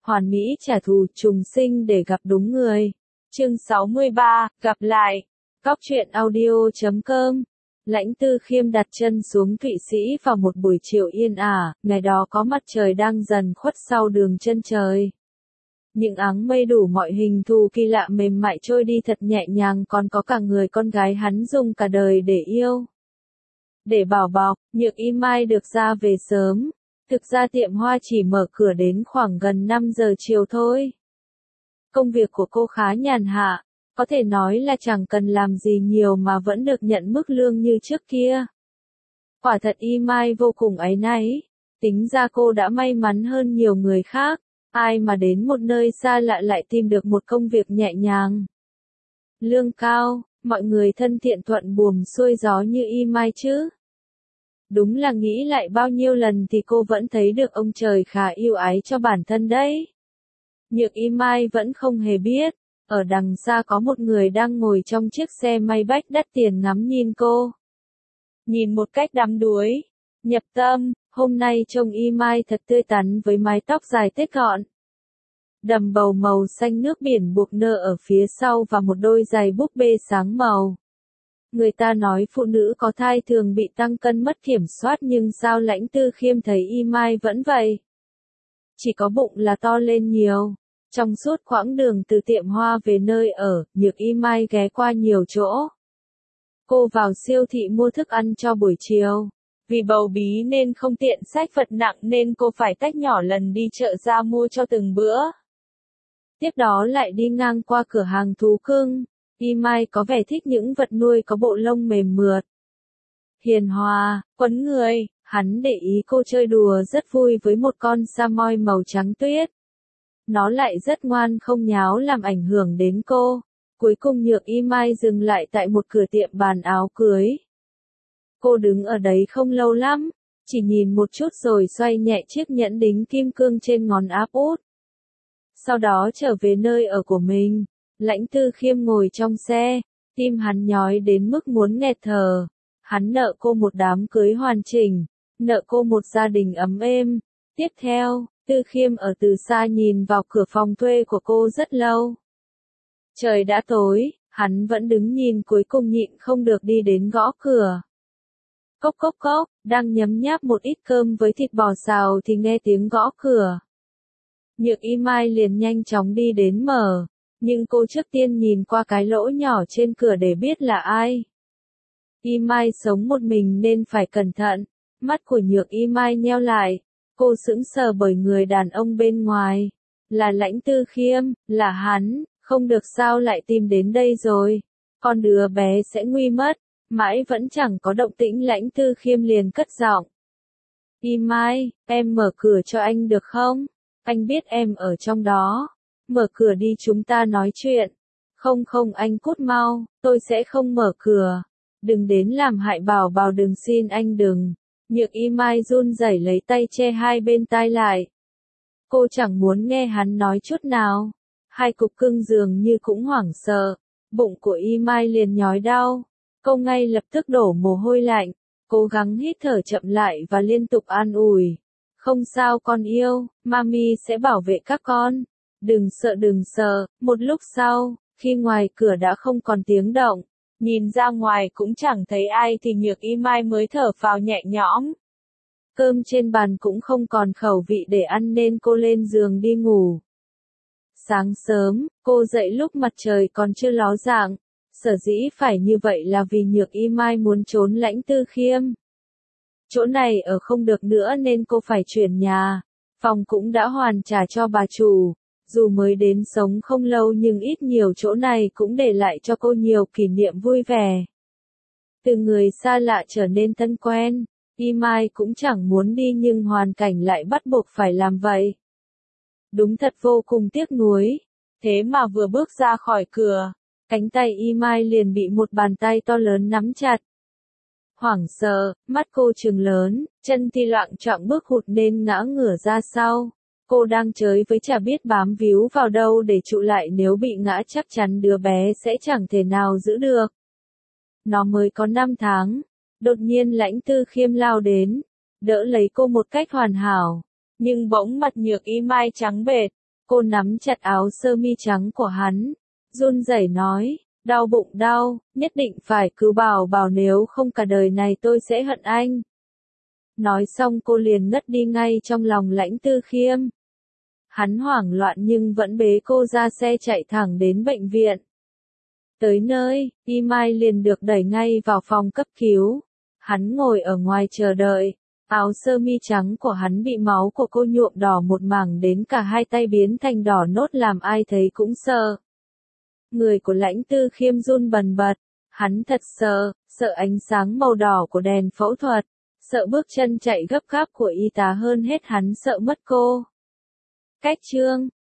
Hoàn mỹ trả thù, trùng sinh để gặp đúng người. Chương 63, gặp lại. Cóc truyện audio.com. Lãnh Tư Khiêm đặt chân xuống Thụy Sĩ vào một buổi chiều yên ả, ngày đó có mặt trời đang dần khuất sau đường chân trời. Những áng mây đủ mọi hình thù kỳ lạ mềm mại trôi đi thật nhẹ nhàng, còn có cả người con gái hắn dùng cả đời để yêu. Để bảo bọc, Nhược Y Mai được ra về sớm. Thực ra tiệm hoa chỉ mở cửa đến khoảng gần 5 giờ chiều thôi. Công việc của cô khá nhàn hạ, có thể nói là chẳng cần làm gì nhiều mà vẫn được nhận mức lương như trước kia. Quả thật Y Mai vô cùng áy náy, tính ra cô đã may mắn hơn nhiều người khác, ai mà đến một nơi xa lạ lại tìm được một công việc nhẹ nhàng. Lương cao, mọi người thân thiện thuận buồm xuôi gió như Y Mai chứ. Đúng là nghĩ lại bao nhiêu lần thì cô vẫn thấy được ông trời khá yêu ái cho bản thân đấy. Nhược Y Mai vẫn không hề biết, ở đằng xa có một người đang ngồi trong chiếc xe Maybach đắt tiền ngắm nhìn cô. Nhìn một cách đắm đuối, nhập tâm, hôm nay trông Y Mai thật tươi tắn với mái tóc dài tết gọn. Đầm bầu màu xanh nước biển buộc nơ ở phía sau và một đôi giày búp bê sáng màu. Người ta nói phụ nữ có thai thường bị tăng cân mất kiểm soát, nhưng sao Lãnh Tư Khiêm thấy Y Mai vẫn vậy? Chỉ có bụng là to lên nhiều. Trong suốt quãng đường từ tiệm hoa về nơi ở, Nhược Y Mai ghé qua nhiều chỗ. Cô vào siêu thị mua thức ăn cho buổi chiều. Vì bầu bí nên không tiện xách vật nặng nên cô phải tách nhỏ lần đi chợ ra mua cho từng bữa. Tiếp đó lại đi ngang qua cửa hàng thú cưng. Y Mai có vẻ thích những vật nuôi có bộ lông mềm mượt, hiền hòa, quấn người. Hắn để ý cô chơi đùa rất vui với một con Samoy màu trắng tuyết. Nó lại rất ngoan không nháo làm ảnh hưởng đến cô. Cuối cùng Nhược Y Mai dừng lại tại một cửa tiệm bán áo cưới. Cô đứng ở đấy không lâu lắm, chỉ nhìn một chút rồi xoay nhẹ chiếc nhẫn đính kim cương trên ngón áp út. Sau đó trở về nơi ở của mình. Lãnh Tư Khiêm ngồi trong xe, tim hắn nhói đến mức muốn nghẹt thở. Hắn nợ cô một đám cưới hoàn chỉnh, nợ cô một gia đình ấm êm. Tiếp theo, Tư Khiêm ở từ xa nhìn vào cửa phòng thuê của cô rất lâu. Trời đã tối, hắn vẫn đứng nhìn, cuối cùng nhịn không được đi đến gõ cửa. Cốc cốc cốc, đang nhấm nháp một ít cơm với thịt bò xào thì nghe tiếng gõ cửa. Nhược Y Mai liền nhanh chóng đi đến mở, nhưng cô trước tiên nhìn qua cái lỗ nhỏ trên cửa để biết là ai. Y Mai sống một mình nên phải cẩn thận, mắt của Nhược Y Mai nheo lại, cô sững sờ bởi người đàn ông bên ngoài. Là Lãnh Tư Khiêm, là hắn, không được sao lại tìm đến đây rồi, con đứa bé sẽ nguy mất. Mãi vẫn chẳng có động tĩnh, Lãnh Tư Khiêm liền cất giọng. Y Mai, em mở cửa cho anh được không? Anh biết em ở trong đó. Mở cửa đi, chúng ta nói chuyện. Không không, anh cút mau, tôi sẽ không mở cửa. Đừng đến làm hại Bảo Bảo, đừng, xin anh đừng. Nhược Y Mai run rẩy lấy tay che hai bên tai lại. Cô chẳng muốn nghe hắn nói chút nào. Hai cục cưng dường như cũng hoảng sợ. Bụng của Y Mai liền nhói đau. Cô ngay lập tức đổ mồ hôi lạnh. Cố gắng hít thở chậm lại và liên tục an ủi. Không sao con yêu, mami sẽ bảo vệ các con. Đừng sợ đừng sợ. Một lúc sau, khi ngoài cửa đã không còn tiếng động, nhìn ra ngoài cũng chẳng thấy ai thì Nhược Y Mai mới thở phào nhẹ nhõm. Cơm trên bàn cũng không còn khẩu vị để ăn nên cô lên giường đi ngủ. Sáng sớm, cô dậy lúc mặt trời còn chưa ló dạng. Sở dĩ phải như vậy là vì Nhược Y Mai muốn trốn Lãnh Tư Khiêm. Chỗ này ở không được nữa nên cô phải chuyển nhà. Phòng cũng đã hoàn trả cho bà chủ. Dù mới đến sống không lâu nhưng ít nhiều chỗ này cũng để lại cho cô nhiều kỷ niệm vui vẻ. Từ người xa lạ trở nên thân quen, Y Mai cũng chẳng muốn đi nhưng hoàn cảnh lại bắt buộc phải làm vậy. Đúng thật vô cùng tiếc nuối. Thế mà vừa bước ra khỏi cửa, cánh tay Y Mai liền bị một bàn tay to lớn nắm chặt. Hoảng sợ, mắt cô trừng lớn, chân thì loạng choạng bước hụt nên ngã ngửa ra sau. Cô đang chới với chả biết bám víu vào đâu để trụ lại, nếu bị ngã chắc chắn đứa bé sẽ chẳng thể nào giữ được. Nó mới có 5 tháng. Đột nhiên Lãnh Tư Khiêm lao đến, đỡ lấy cô một cách hoàn hảo. Nhưng bỗng mặt Nhược Y Mai trắng bệch, Cô nắm chặt áo sơ mi trắng của hắn, run rẩy nói, đau bụng đau, nhất định phải cứu Bảo Bảo nếu không cả đời này tôi sẽ hận anh. Nói xong cô liền ngất đi ngay trong lòng Lãnh Tư Khiêm. Hắn hoảng loạn nhưng vẫn bế cô ra xe chạy thẳng đến bệnh viện. Tới nơi, Y Mai liền được đẩy ngay vào phòng cấp cứu. Hắn ngồi ở ngoài chờ đợi. Áo sơ mi trắng của hắn bị máu của cô nhuộm đỏ một mảng đến cả hai tay biến thành đỏ nốt làm ai thấy cũng sợ. Người của Lãnh Tư Khiêm run bần bật. Hắn thật sợ ánh sáng màu đỏ của đèn phẫu thuật. Sợ bước chân chạy gấp gáp của y tá hơn hết hắn sợ mất cô. Cách chương